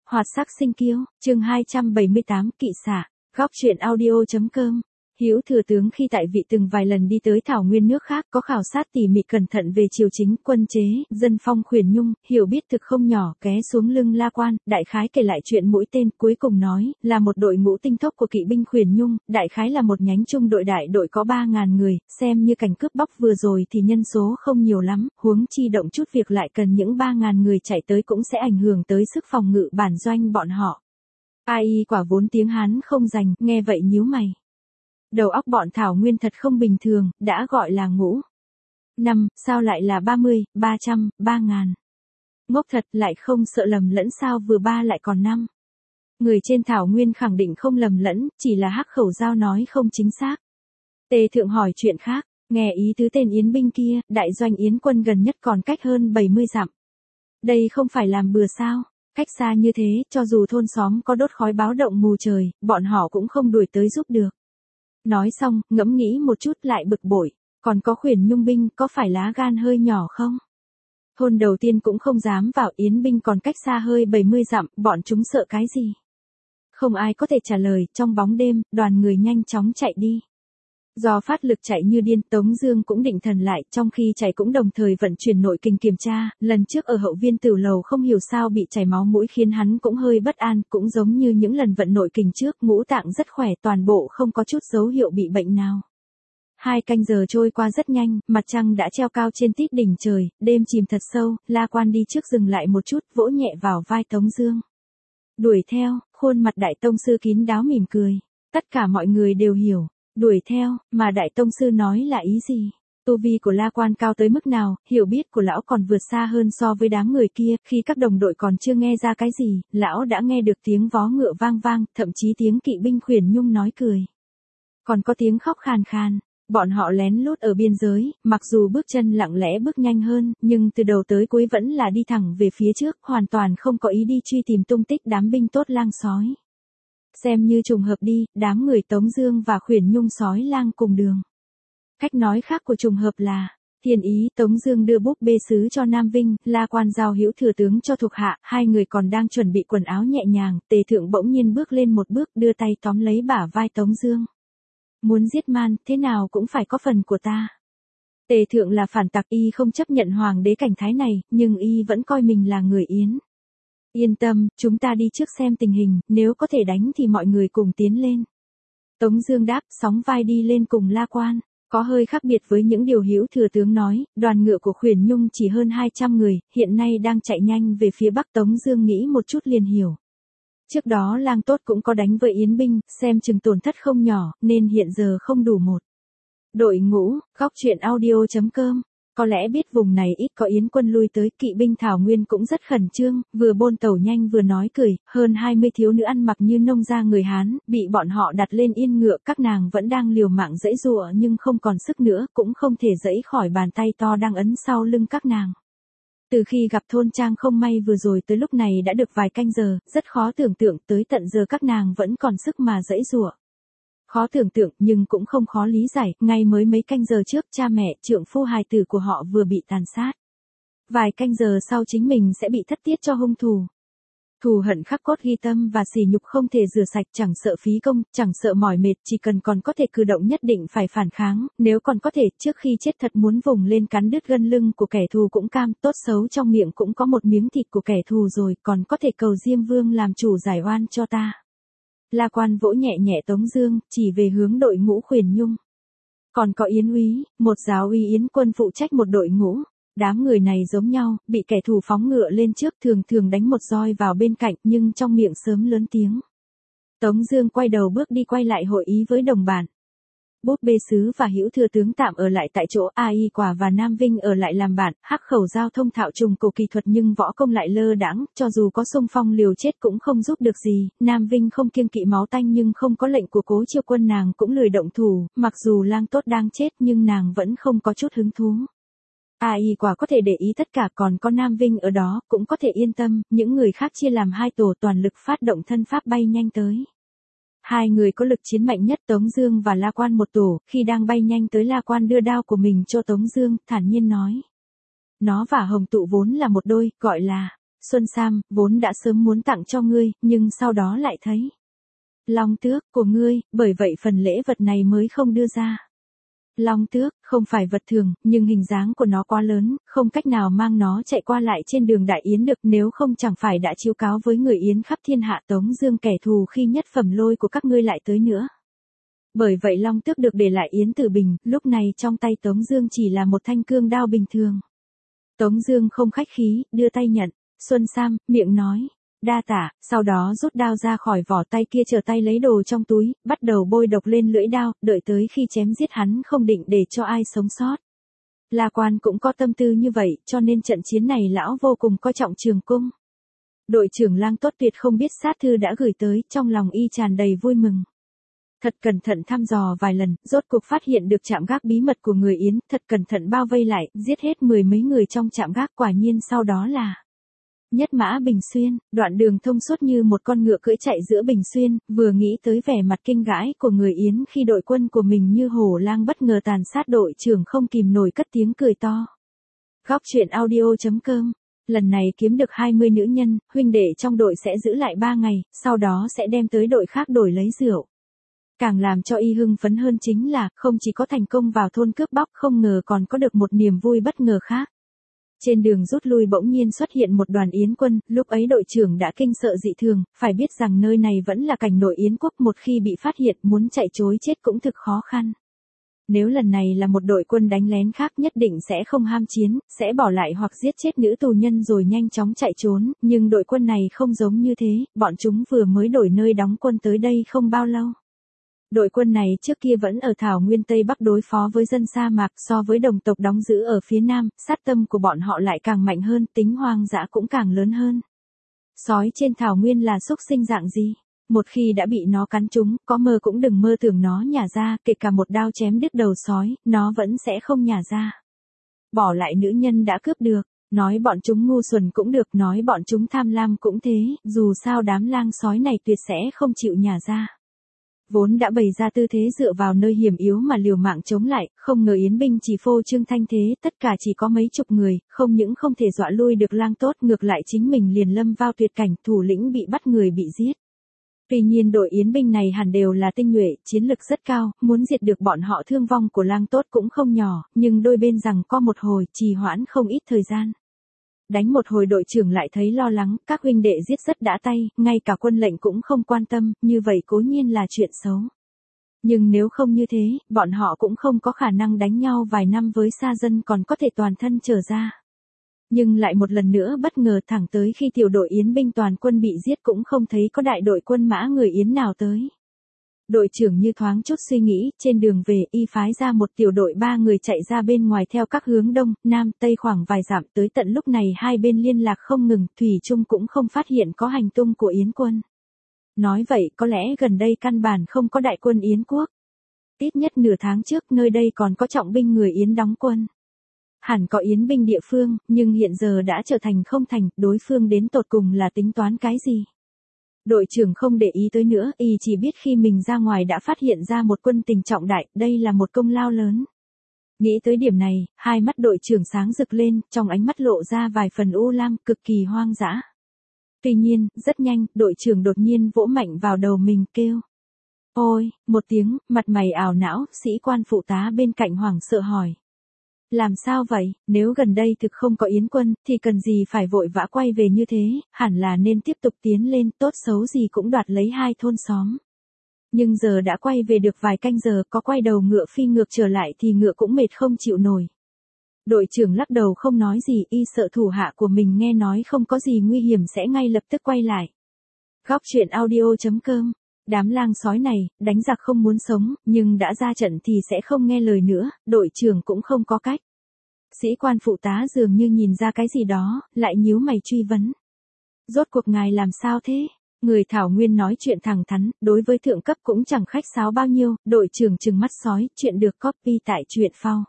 Hoạt sắc sinh kiêu, chương 278 kỵ xạ, góc truyện audio.com. Hữu thừa tướng khi tại vị từng vài lần đi tới thảo nguyên nước khác có khảo sát tỉ mỉ cẩn thận về triều chính, quân chế, dân phong khuyển nhung, hiểu biết thực không nhỏ, ghé xuống lưng La Quan, đại khái kể lại chuyện mũi tên, cuối cùng nói, là một đội ngũ tinh tốc của kỵ binh khuyển nhung, đại khái là một nhánh trung đội đại đội có 3.000 người, xem như cảnh cướp bóc vừa rồi thì nhân số không nhiều lắm, huống chi động chút việc lại cần những 3.000 người chạy tới cũng sẽ ảnh hưởng tới sức phòng ngự bản doanh bọn họ. Ai quả vốn tiếng Hán không rành, nghe vậy nhíu mày. Đầu óc bọn Thảo Nguyên thật không bình thường, đã gọi là ngũ. Năm, sao lại là 30, 300, 3.000. Ngốc thật lại không sợ lầm lẫn sao vừa 3 lại còn 5. Người trên Thảo Nguyên khẳng định không lầm lẫn, chỉ là hắc khẩu giao nói không chính xác. Tề Thượng hỏi chuyện khác, nghe ý tứ tên Yến binh kia, đại doanh Yến quân gần nhất còn cách hơn 70 dặm. Đây không phải làm bừa sao, cách xa như thế, cho dù thôn xóm có đốt khói báo động mù trời, bọn họ cũng không đuổi tới giúp được. Nói xong, ngẫm nghĩ một chút lại bực bội, còn có khuyển nhung binh có phải lá gan hơi nhỏ không? Thôn đầu tiên cũng không dám vào, Yến binh còn cách xa hơi 70 dặm, bọn chúng sợ cái gì? Không ai có thể trả lời, trong bóng đêm, đoàn người nhanh chóng chạy đi. Do phát lực chạy như điên, Tống Dương cũng định thần lại, trong khi chạy cũng đồng thời vận chuyển nội kình kiểm tra, lần trước ở hậu viên tử lầu không hiểu sao bị chảy máu mũi khiến hắn cũng hơi bất an, cũng giống như những lần vận nội kình trước, ngũ tạng rất khỏe, toàn bộ không có chút dấu hiệu bị bệnh nào. 2 canh giờ trôi qua rất nhanh, mặt trăng đã treo cao trên tít đỉnh trời, đêm chìm thật sâu, La Quan đi trước dừng lại một chút, vỗ nhẹ vào vai Tống Dương. Đuổi theo, khuôn mặt đại tông sư kín đáo mỉm cười. Tất cả mọi người đều hiểu. Đuổi theo, mà đại tông sư nói là ý gì? Tu vi của La Quan cao tới mức nào, hiểu biết của lão còn vượt xa hơn so với đám người kia, khi các đồng đội còn chưa nghe ra cái gì, lão đã nghe được tiếng vó ngựa vang vang, thậm chí tiếng kỵ binh khuyển nhung nói cười. Còn có tiếng khóc khàn khàn, bọn họ lén lút ở biên giới, mặc dù bước chân lặng lẽ bước nhanh hơn, nhưng từ đầu tới cuối vẫn là đi thẳng về phía trước, hoàn toàn không có ý đi truy tìm tung tích đám binh tốt lang sói. Xem như trùng hợp đi, đám người Tống Dương và khuyển nhung sói lang cùng đường. Cách nói khác của trùng hợp là, thiên ý Tống Dương đưa búp bê sứ cho Nam Vinh, La Quan giao Hữu thừa tướng cho thuộc hạ, hai người còn đang chuẩn bị quần áo nhẹ nhàng, Tề Thượng bỗng nhiên bước lên một bước, đưa tay tóm lấy bả vai Tống Dương. Muốn giết man, thế nào cũng phải có phần của ta. Tề Thượng là phản tặc, y không chấp nhận hoàng đế cảnh thái này, nhưng y vẫn coi mình là người Yến. Yên tâm, chúng ta đi trước xem tình hình, nếu có thể đánh thì mọi người cùng tiến lên. Tống Dương đáp, sóng vai đi lên cùng La Quan. Có hơi khác biệt với những điều Hữu thừa tướng nói, đoàn ngựa của khuyển nhung chỉ hơn 200 người, hiện nay đang chạy nhanh về phía bắc. Tống Dương nghĩ một chút liền hiểu. Trước đó lang tốt cũng có đánh với Yến binh, xem chừng tổn thất không nhỏ, nên hiện giờ không đủ một. Đội ngũ, góc truyện audio.com. Có lẽ biết vùng này ít có Yến quân lui tới, kỵ binh Thảo Nguyên cũng rất khẩn trương, vừa bôn tẩu nhanh vừa nói cười, hơn 20 thiếu nữ ăn mặc như nông gia người Hán, bị bọn họ đặt lên yên ngựa, các nàng vẫn đang liều mạng giãy giụa nhưng không còn sức nữa, cũng không thể giãy khỏi bàn tay to đang ấn sau lưng các nàng. Từ khi gặp thôn trang không may vừa rồi tới lúc này đã được vài canh giờ, rất khó tưởng tượng tới tận giờ các nàng vẫn còn sức mà giãy giụa. Khó tưởng tượng nhưng cũng không khó lý giải, ngay mới mấy canh giờ trước cha mẹ, trượng phu hài tử của họ vừa bị tàn sát. Vài canh giờ sau chính mình sẽ bị thất tiết cho hung thủ. Thù hận khắc cốt ghi tâm và sỉ nhục không thể rửa sạch, chẳng sợ phí công, chẳng sợ mỏi mệt, chỉ cần còn có thể cử động nhất định phải phản kháng, nếu còn có thể trước khi chết thật muốn vùng lên cắn đứt gân lưng của kẻ thù cũng cam, tốt xấu trong miệng cũng có một miếng thịt của kẻ thù rồi, còn có thể cầu Diêm Vương làm chủ giải oan cho ta. La Quan vỗ nhẹ nhẹ Tống Dương, chỉ về hướng đội ngũ khuyển nhung. Còn có Yến úy, một giáo úy Yến quân phụ trách một đội ngũ. Đám người này giống nhau, bị kẻ thù phóng ngựa lên trước, thường thường đánh một roi vào bên cạnh, nhưng trong miệng sớm lớn tiếng. Tống Dương quay đầu bước đi quay lại hội ý với đồng bạn. Búp bê sứ và Hữu thừa tướng tạm ở lại tại chỗ, Ai Quả và Nam Vinh ở lại làm bạn, hắc khẩu giao thông thạo trùng cổ kỳ thuật nhưng võ công lại lơ đãng, cho dù có xung phong liều chết cũng không giúp được gì. Nam Vinh không kiêng kỵ máu tanh nhưng không có lệnh của Cố Chiêu Quân nàng cũng lười động thủ, mặc dù lang tốt đang chết nhưng nàng vẫn không có chút hứng thú. Ai Quả có thể để ý tất cả, còn có Nam Vinh ở đó cũng có thể yên tâm, những người khác chia làm 2 tổ toàn lực phát động thân pháp bay nhanh tới. 2 người có lực chiến mạnh nhất, Tống Dương và La Quan một tổ, khi đang bay nhanh tới La Quan đưa đao của mình cho Tống Dương, thản nhiên nói. Nó và Hồng Tụ vốn là một đôi, gọi là Xuân Sam, vốn đã sớm muốn tặng cho ngươi, nhưng sau đó lại thấy. Long tước, của ngươi, bởi vậy phần lễ vật này mới không đưa ra. Long tước, không phải vật thường, nhưng hình dáng của nó quá lớn, không cách nào mang nó chạy qua lại trên đường đại yến được, nếu không chẳng phải đã chiếu cáo với người yến khắp thiên hạ Tống Dương kẻ thù khi nhất phẩm lôi của các ngươi lại tới nữa. Bởi vậy long tước được để lại yến Tử Bình, lúc này trong tay Tống Dương chỉ là một thanh cương đao bình thường. Tống Dương không khách khí, đưa tay nhận. Xuân Sam, miệng nói, đa tạ, sau đó rút đao ra khỏi vỏ, tay kia trở tay lấy đồ trong túi, bắt đầu bôi độc lên lưỡi đao, đợi tới khi chém giết hắn không định để cho ai sống sót. La Quan cũng có tâm tư như vậy, cho nên trận chiến này lão vô cùng coi trọng Trường Cung. Đội trưởng Lang Tốt tuyệt không biết sát thư đã gửi tới, trong lòng y tràn đầy vui mừng. Thật cẩn thận thăm dò vài lần, rốt cuộc phát hiện được trạm gác bí mật của người Yến, thật cẩn thận bao vây lại, giết hết 10 mấy người trong trạm gác, quả nhiên sau đó là Nhất Mã Bình Xuyên, đoạn đường thông suốt như một con ngựa cưỡi chạy giữa Bình Xuyên, vừa nghĩ tới vẻ mặt kinh gãi của người Yến khi đội quân của mình như hổ lang bất ngờ tàn sát, đội trưởng không kìm nổi cất tiếng cười to. Góc truyện audio.com. Lần này kiếm được 20 nữ nhân, huynh đệ trong đội sẽ giữ lại 3 ngày, sau đó sẽ đem tới đội khác đổi lấy rượu. Càng làm cho y hưng phấn hơn chính là, không chỉ có thành công vào thôn cướp bóc, không ngờ còn có được một niềm vui bất ngờ khác. Trên đường rút lui bỗng nhiên xuất hiện một đoàn yến quân, lúc ấy đội trưởng đã kinh sợ dị thường, phải biết rằng nơi này vẫn là cảnh nội yến quốc, một khi bị phát hiện muốn chạy trối chết cũng thực khó khăn. Nếu lần này là một đội quân đánh lén khác nhất định sẽ không ham chiến, sẽ bỏ lại hoặc giết chết nữ tù nhân rồi nhanh chóng chạy trốn, nhưng đội quân này không giống như thế, bọn chúng vừa mới đổi nơi đóng quân tới đây không bao lâu. Đội quân này trước kia vẫn ở thảo nguyên Tây Bắc đối phó với dân sa mạc, so với đồng tộc đóng giữ ở phía Nam, sát tâm của bọn họ lại càng mạnh hơn, tính hoang dã cũng càng lớn hơn. Sói trên thảo nguyên là xúc sinh dạng gì? Một khi đã bị nó cắn trúng, có mơ cũng đừng mơ tưởng nó nhả ra, kể cả một đao chém đứt đầu sói, nó vẫn sẽ không nhả ra. Bỏ lại nữ nhân đã cướp được, nói bọn chúng ngu xuẩn cũng được, nói bọn chúng tham lam cũng thế, dù sao đám lang sói này tuyệt sẽ không chịu nhả ra. Vốn đã bày ra tư thế dựa vào nơi hiểm yếu mà liều mạng chống lại, không ngờ yến binh chỉ phô trương thanh thế, tất cả chỉ có mấy chục người, không những không thể dọa lui được Lang Tốt, ngược lại chính mình liền lâm vào tuyệt cảnh, thủ lĩnh bị bắt, người bị giết. Tuy nhiên đội yến binh này hẳn đều là tinh nhuệ, chiến lực rất cao, muốn diệt được bọn họ thương vong của Lang Tốt cũng không nhỏ, nhưng đôi bên rằng co một hồi, trì hoãn không ít thời gian. Đánh một hồi đội trưởng lại thấy lo lắng, các huynh đệ giết rất đã tay, ngay cả quân lệnh cũng không quan tâm, như vậy cố nhiên là chuyện xấu. Nhưng nếu không như thế, bọn họ cũng không có khả năng đánh nhau vài năm với sa dân còn có thể toàn thân trở ra. Nhưng lại một lần nữa bất ngờ, thẳng tới khi tiểu đội yến binh toàn quân bị giết cũng không thấy có đại đội quân mã người yến nào tới. Đội trưởng như thoáng chút suy nghĩ, trên đường về y phái ra một tiểu đội 3 người chạy ra bên ngoài theo các hướng đông, nam, tây khoảng vài dặm, tới tận lúc này hai bên liên lạc không ngừng, thủy chung cũng không phát hiện có hành tung của yến quân. Nói vậy có lẽ gần đây căn bản không có đại quân yến quốc. Ít nhất nửa tháng trước nơi đây còn có trọng binh người yến đóng quân. Hẳn có yến binh địa phương, nhưng hiện giờ đã trở thành không thành, đối phương đến tột cùng là tính toán cái gì? Đội trưởng không để ý tới nữa, y chỉ biết khi mình ra ngoài đã phát hiện ra một quân tình trọng đại, đây là một công lao lớn. Nghĩ tới điểm này, hai mắt đội trưởng sáng rực lên, trong ánh mắt lộ ra vài phần u lam, cực kỳ hoang dã. Tuy nhiên, rất nhanh, đội trưởng đột nhiên vỗ mạnh vào đầu mình, kêu. Ôi, một tiếng, mặt mày ảo não, sĩ quan phụ tá bên cạnh hoảng sợ hỏi. Làm sao vậy, nếu gần đây thực không có yến quân, thì cần gì phải vội vã quay về như thế, hẳn là nên tiếp tục tiến lên, tốt xấu gì cũng đoạt lấy 2 thôn xóm. Nhưng giờ đã quay về được vài canh giờ, có quay đầu ngựa phi ngược trở lại thì ngựa cũng mệt không chịu nổi. Đội trưởng lắc đầu không nói gì, y sợ thủ hạ của mình nghe nói không có gì nguy hiểm sẽ ngay lập tức quay lại. Góc truyện audio.com. Đám lang sói này, đánh giặc không muốn sống, nhưng đã ra trận thì sẽ không nghe lời nữa, đội trưởng cũng không có cách. Sĩ quan phụ tá dường như nhìn ra cái gì đó, lại nhíu mày truy vấn. Rốt cuộc ngài làm sao thế? Người Thảo Nguyên nói chuyện thẳng thắn, đối với thượng cấp cũng chẳng khách sáo bao nhiêu, đội trưởng trừng mắt sói, chuyện được copy tại truyện phao.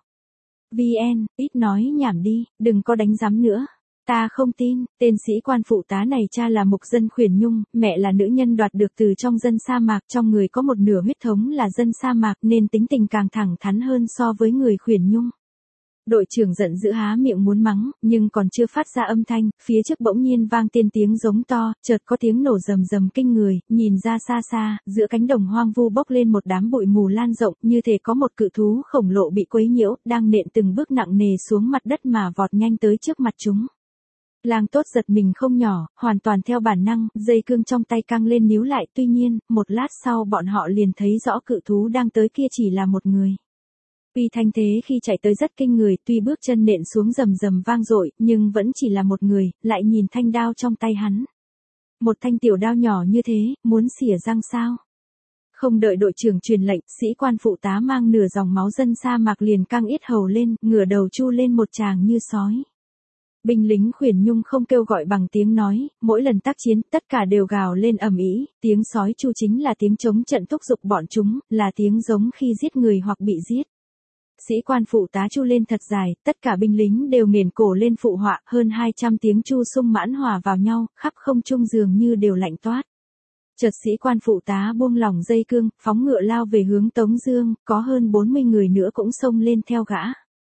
VN, ít nói nhảm đi, đừng có đánh giám nữa. Ta không tin, tên sĩ quan phụ tá này cha là mục dân Khuyển Nhung, mẹ là nữ nhân đoạt được từ trong dân sa mạc, trong người có một nửa huyết thống là dân sa mạc nên tính tình càng thẳng thắn hơn so với người Khuyển Nhung. Đội trưởng giận dữ há miệng muốn mắng, nhưng còn chưa phát ra âm thanh, phía trước bỗng nhiên vang tiên tiếng giống to, chợt có tiếng nổ rầm rầm kinh người, nhìn ra xa xa, giữa cánh đồng hoang vu bốc lên một đám bụi mù lan rộng, như thể có một cự thú khổng lồ bị quấy nhiễu, đang nện từng bước nặng nề xuống mặt đất mà vọt nhanh tới trước mặt chúng. Lang Tốt giật mình không nhỏ, hoàn toàn theo bản năng, dây cương trong tay căng lên níu lại, tuy nhiên, một lát sau bọn họ liền thấy rõ cự thú đang tới kia chỉ là một người. Tuy thanh thế khi chạy tới rất kinh người, tuy bước chân nện xuống rầm rầm vang dội, nhưng vẫn chỉ là một người, lại nhìn thanh đao trong tay hắn. Một thanh tiểu đao nhỏ như thế, muốn xỉa răng sao? Không đợi đội trưởng truyền lệnh, sĩ quan phụ tá mang nửa dòng máu dân sa mạc liền căng yết hầu lên, ngửa đầu chu lên một tràng như sói. Binh lính Khuyển Nhung không kêu gọi bằng tiếng nói, mỗi lần tác chiến, tất cả đều gào lên ầm ĩ, tiếng sói chu chính là tiếng chống trận thúc giục bọn chúng, là tiếng giống khi giết người hoặc bị giết. Sĩ quan phụ tá chu lên thật dài, tất cả binh lính đều nghển cổ lên phụ họa, hơn 200 tiếng chu sung mãn hòa vào nhau, khắp không trung dường như đều lạnh toát. Chợt sĩ quan phụ tá buông lỏng dây cương, phóng ngựa lao về hướng Tống Dương, có hơn 40 người nữa cũng xông lên theo gã.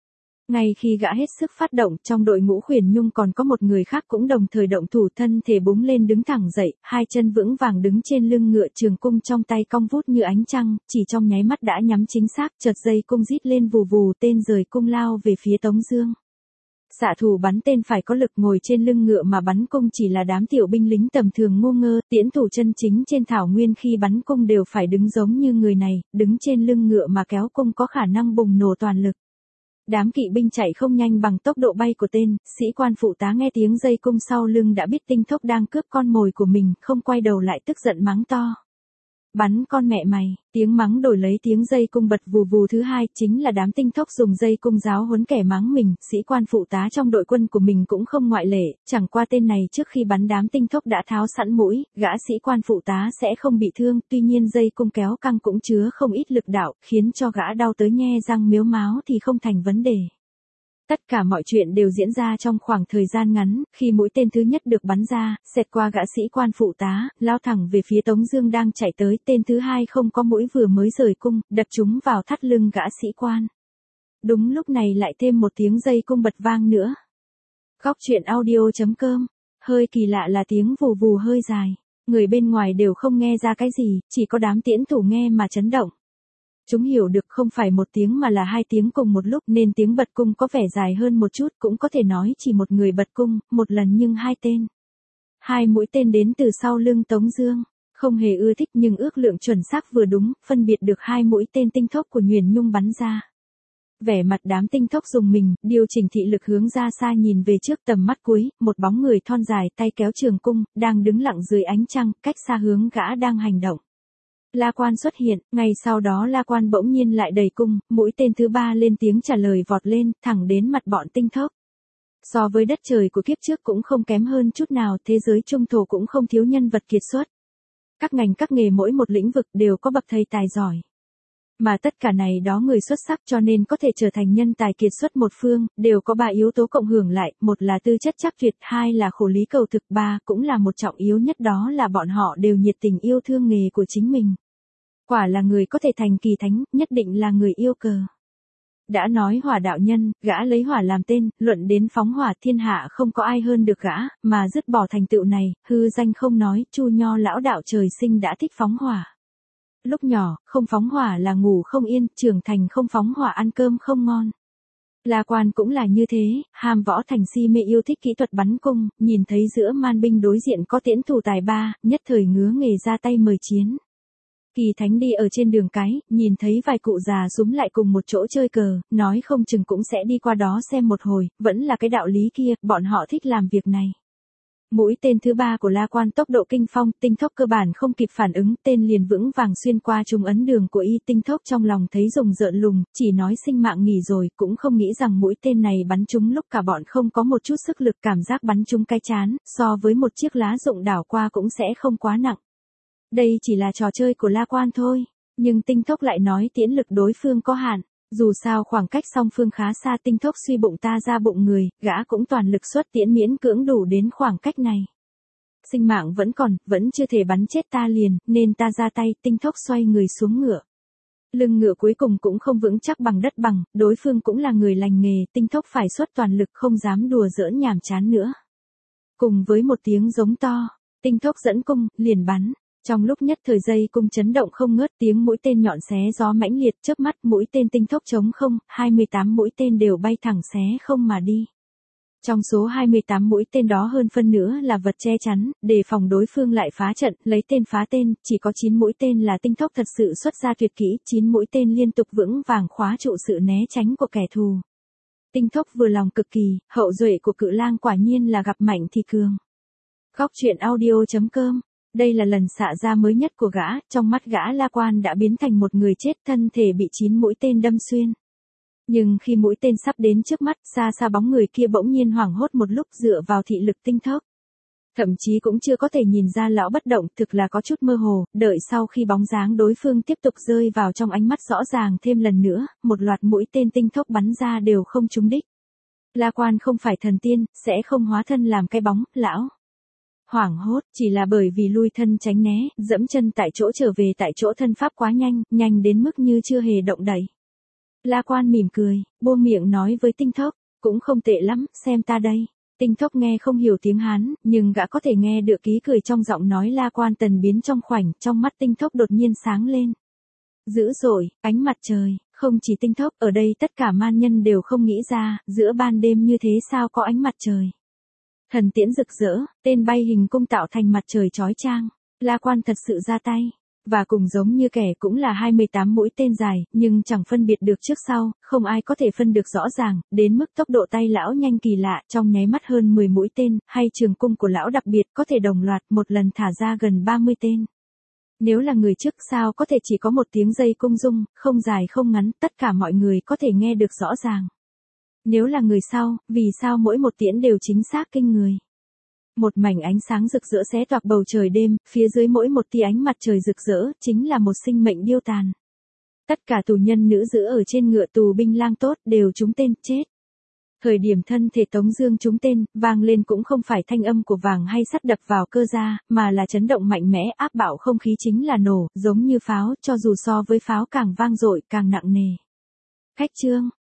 Ngay khi gã hết sức phát động, trong đội ngũ Khuyển Nhung còn có một người khác cũng đồng thời động thủ, thân thể búng lên đứng thẳng dậy, hai chân vững vàng đứng trên lưng ngựa, trường cung trong tay cong vút như ánh trăng, chỉ trong nháy mắt đã nhắm chính xác, chợt dây cung rít lên vù vù, tên rời cung lao về phía Tống Dương. Xạ thủ bắn tên phải có lực, ngồi trên lưng ngựa mà bắn cung chỉ là đám tiểu binh lính tầm thường ngu ngơ, tiễn thủ chân chính trên thảo nguyên khi bắn cung đều phải đứng giống như người này, đứng trên lưng ngựa mà kéo cung có khả năng bùng nổ toàn lực. Đám kỵ binh chạy không nhanh bằng tốc độ bay của tên, sĩ quan phụ tá nghe tiếng dây cung sau lưng đã biết Tinh Thốc đang cướp con mồi của mình, không quay đầu lại tức giận mắng to. Bắn con mẹ mày, tiếng mắng đổi lấy tiếng dây cung bật vù vù thứ hai, chính là đám Tinh Thốc dùng dây cung giáo huấn kẻ mắng mình, sĩ quan phụ tá trong đội quân của mình cũng không ngoại lệ, chẳng qua tên này trước khi bắn đám Tinh Thốc đã tháo sẵn mũi, gã sĩ quan phụ tá sẽ không bị thương, tuy nhiên dây cung kéo căng cũng chứa không ít lực đạo, khiến cho gã đau tới nhe răng mếu máo thì không thành vấn đề. Tất cả mọi chuyện đều diễn ra trong khoảng thời gian ngắn, khi mũi tên thứ nhất được bắn ra, xẹt qua gã sĩ quan phụ tá, lao thẳng về phía Tống Dương đang chạy tới, tên thứ hai không có mũi vừa mới rời cung, đập trúng vào thắt lưng gã sĩ quan. Đúng lúc này lại thêm một tiếng dây cung bật vang nữa. Góc truyện audio.com, hơi kỳ lạ là tiếng vù vù hơi dài, người bên ngoài đều không nghe ra cái gì, chỉ có đám tiễn thủ nghe mà chấn động. Chúng hiểu được không phải một tiếng mà là hai tiếng cùng một lúc, nên tiếng bật cung có vẻ dài hơn một chút, cũng có thể nói chỉ một người bật cung, một lần nhưng hai tên. Hai mũi tên đến từ sau lưng Tống Dương, không hề ưa thích nhưng ước lượng chuẩn xác vừa đúng, phân biệt được hai mũi tên Tinh Thốc của Huyền Nhung bắn ra. Vẻ mặt đám Tinh Thốc dùng mình, điều chỉnh thị lực hướng ra xa nhìn về trước, tầm mắt cuối, một bóng người thon dài tay kéo trường cung, đang đứng lặng dưới ánh trăng, cách xa hướng gã đang hành động. La Quan xuất hiện, ngay sau đó La Quan bỗng nhiên lại đầy cung, mũi tên thứ ba lên tiếng trả lời vọt lên, thẳng đến mặt bọn Tinh Thốc. So với đất trời của kiếp trước cũng không kém hơn chút nào, thế giới trung thổ cũng không thiếu nhân vật kiệt xuất. Các ngành các nghề mỗi một lĩnh vực đều có bậc thầy tài giỏi. Mà tất cả này đó người xuất sắc cho nên có thể trở thành nhân tài kiệt xuất một phương, đều có ba yếu tố cộng hưởng lại, một là tư chất chắc tuyệt, hai là khổ lý cầu thực, ba cũng là một trọng yếu nhất, đó là bọn họ đều nhiệt tình yêu thương nghề của chính mình. Quả là người có thể thành kỳ thánh, nhất định là người yêu cờ. Đã nói hỏa đạo nhân, gã lấy hỏa làm tên, luận đến phóng hỏa thiên hạ không có ai hơn được gã, mà dứt bỏ thành tựu này, hư danh không nói, Chu Nho lão đạo trời sinh đã thích phóng hỏa. Lúc nhỏ, không phóng hỏa là ngủ không yên, trưởng thành không phóng hỏa ăn cơm không ngon. La Quan cũng là như thế, ham võ thành si mê yêu thích kỹ thuật bắn cung, nhìn thấy giữa man binh đối diện có tiễn thủ tài ba, nhất thời ngứa nghề ra tay mời chiến. Kỳ thánh đi ở trên đường cái, nhìn thấy vài cụ già súm lại cùng một chỗ chơi cờ, nói không chừng cũng sẽ đi qua đó xem một hồi, vẫn là cái đạo lý kia, bọn họ thích làm việc này. Mũi tên thứ ba của La Quan tốc độ kinh phong, Tinh Thốc cơ bản không kịp phản ứng, tên liền vững vàng xuyên qua trúng ấn đường của y. Tinh Thốc trong lòng thấy rùng rợn lùng, chỉ nói sinh mạng nghỉ rồi, cũng không nghĩ rằng mũi tên này bắn trúng lúc cả bọn không có một chút sức lực, cảm giác bắn trúng cái chán, so với một chiếc lá rụng đảo qua cũng sẽ không quá nặng. Đây chỉ là trò chơi của La Quan thôi, nhưng Tinh Thốc lại nói tiễn lực đối phương có hạn. Dù sao khoảng cách song phương khá xa, Tinh Thốc suy bụng ta ra bụng người, gã cũng toàn lực xuất tiễn miễn cưỡng đủ đến khoảng cách này. Sinh mạng vẫn còn, vẫn chưa thể bắn chết ta liền, nên ta ra tay. Tinh Thốc xoay người xuống ngựa. Lưng ngựa cuối cùng cũng không vững chắc bằng đất bằng, đối phương cũng là người lành nghề, Tinh Thốc phải xuất toàn lực không dám đùa giỡn nhàm chán nữa. Cùng với một tiếng giống to, Tinh Thốc dẫn cung, liền bắn. Trong lúc nhất thời dây cung chấn động không ngớt, tiếng mũi tên nhọn xé gió mãnh liệt, chớp mắt mũi tên Tinh Thốc trống không, 28 mũi tên đều bay thẳng xé không mà đi. Trong số 28 mũi tên đó hơn phân nữa là vật che chắn, để phòng đối phương lại phá trận, lấy tên phá tên, chỉ có 9 mũi tên là Tinh Thốc thật sự xuất ra tuyệt kỹ, 9 mũi tên liên tục vững vàng khóa trụ sự né tránh của kẻ thù. Tinh Thốc vừa lòng cực kỳ, hậu duệ của Cự Lang quả nhiên là gặp mạnh thì cường. Góc truyện audio.com. Đây là lần xạ ra mới nhất của gã, trong mắt gã La Quan đã biến thành một người chết, thân thể bị 9 mũi tên đâm xuyên. Nhưng khi mũi tên sắp đến trước mắt, xa xa bóng người kia bỗng nhiên hoảng hốt một lúc dựa vào thị lực Tinh Thốc. Thậm chí cũng chưa có thể nhìn ra lão bất động, thực là có chút mơ hồ, đợi sau khi bóng dáng đối phương tiếp tục rơi vào trong ánh mắt rõ ràng thêm lần nữa, một loạt mũi tên Tinh Thốc bắn ra đều không trúng đích. La Quan không phải thần tiên, sẽ không hóa thân làm cái bóng, lão hoảng hốt, chỉ là bởi vì lui thân tránh né, dẫm chân tại chỗ trở về tại chỗ thân pháp quá nhanh, nhanh đến mức như chưa hề động đậy. La Quan mỉm cười, buông miệng nói với Tinh Thốc, cũng không tệ lắm, xem ta đây. Tinh Thốc nghe không hiểu tiếng Hán, nhưng gã có thể nghe được ký cười trong giọng nói La Quan tần biến trong khoảnh, trong mắt Tinh Thốc đột nhiên sáng lên. Dữ dội, ánh mặt trời, không chỉ Tinh Thốc, ở đây tất cả man nhân đều không nghĩ ra, giữa ban đêm như thế sao có ánh mặt trời. Thần tiễn rực rỡ, tên bay hình cung tạo thành mặt trời chói chang, La Quan thật sự ra tay. Và cùng giống như kẻ cũng là 28 mũi tên dài, nhưng chẳng phân biệt được trước sau, không ai có thể phân được rõ ràng, đến mức tốc độ tay lão nhanh kỳ lạ, trong nháy mắt hơn 10 mũi tên, hay trường cung của lão đặc biệt có thể đồng loạt một lần thả ra gần 30 tên. Nếu là người trước sao có thể chỉ có một tiếng dây cung rung, không dài không ngắn, tất cả mọi người có thể nghe được rõ ràng. Nếu là người sau, vì sao mỗi một tiễn đều chính xác kinh người. Một mảnh ánh sáng rực rỡ xé toạc bầu trời đêm, phía dưới mỗi một tia ánh mặt trời rực rỡ, chính là một sinh mệnh điêu tàn. Tất cả tù nhân nữ giữ ở trên ngựa tù binh lang tốt, đều trúng tên, chết. Thời điểm thân thể Tống Dương trúng tên, vang lên cũng không phải thanh âm của vàng hay sắt đập vào cơ da, mà là chấn động mạnh mẽ áp bạo không khí chính là nổ, giống như pháo, cho dù so với pháo càng vang dội, càng nặng nề. Khách trương,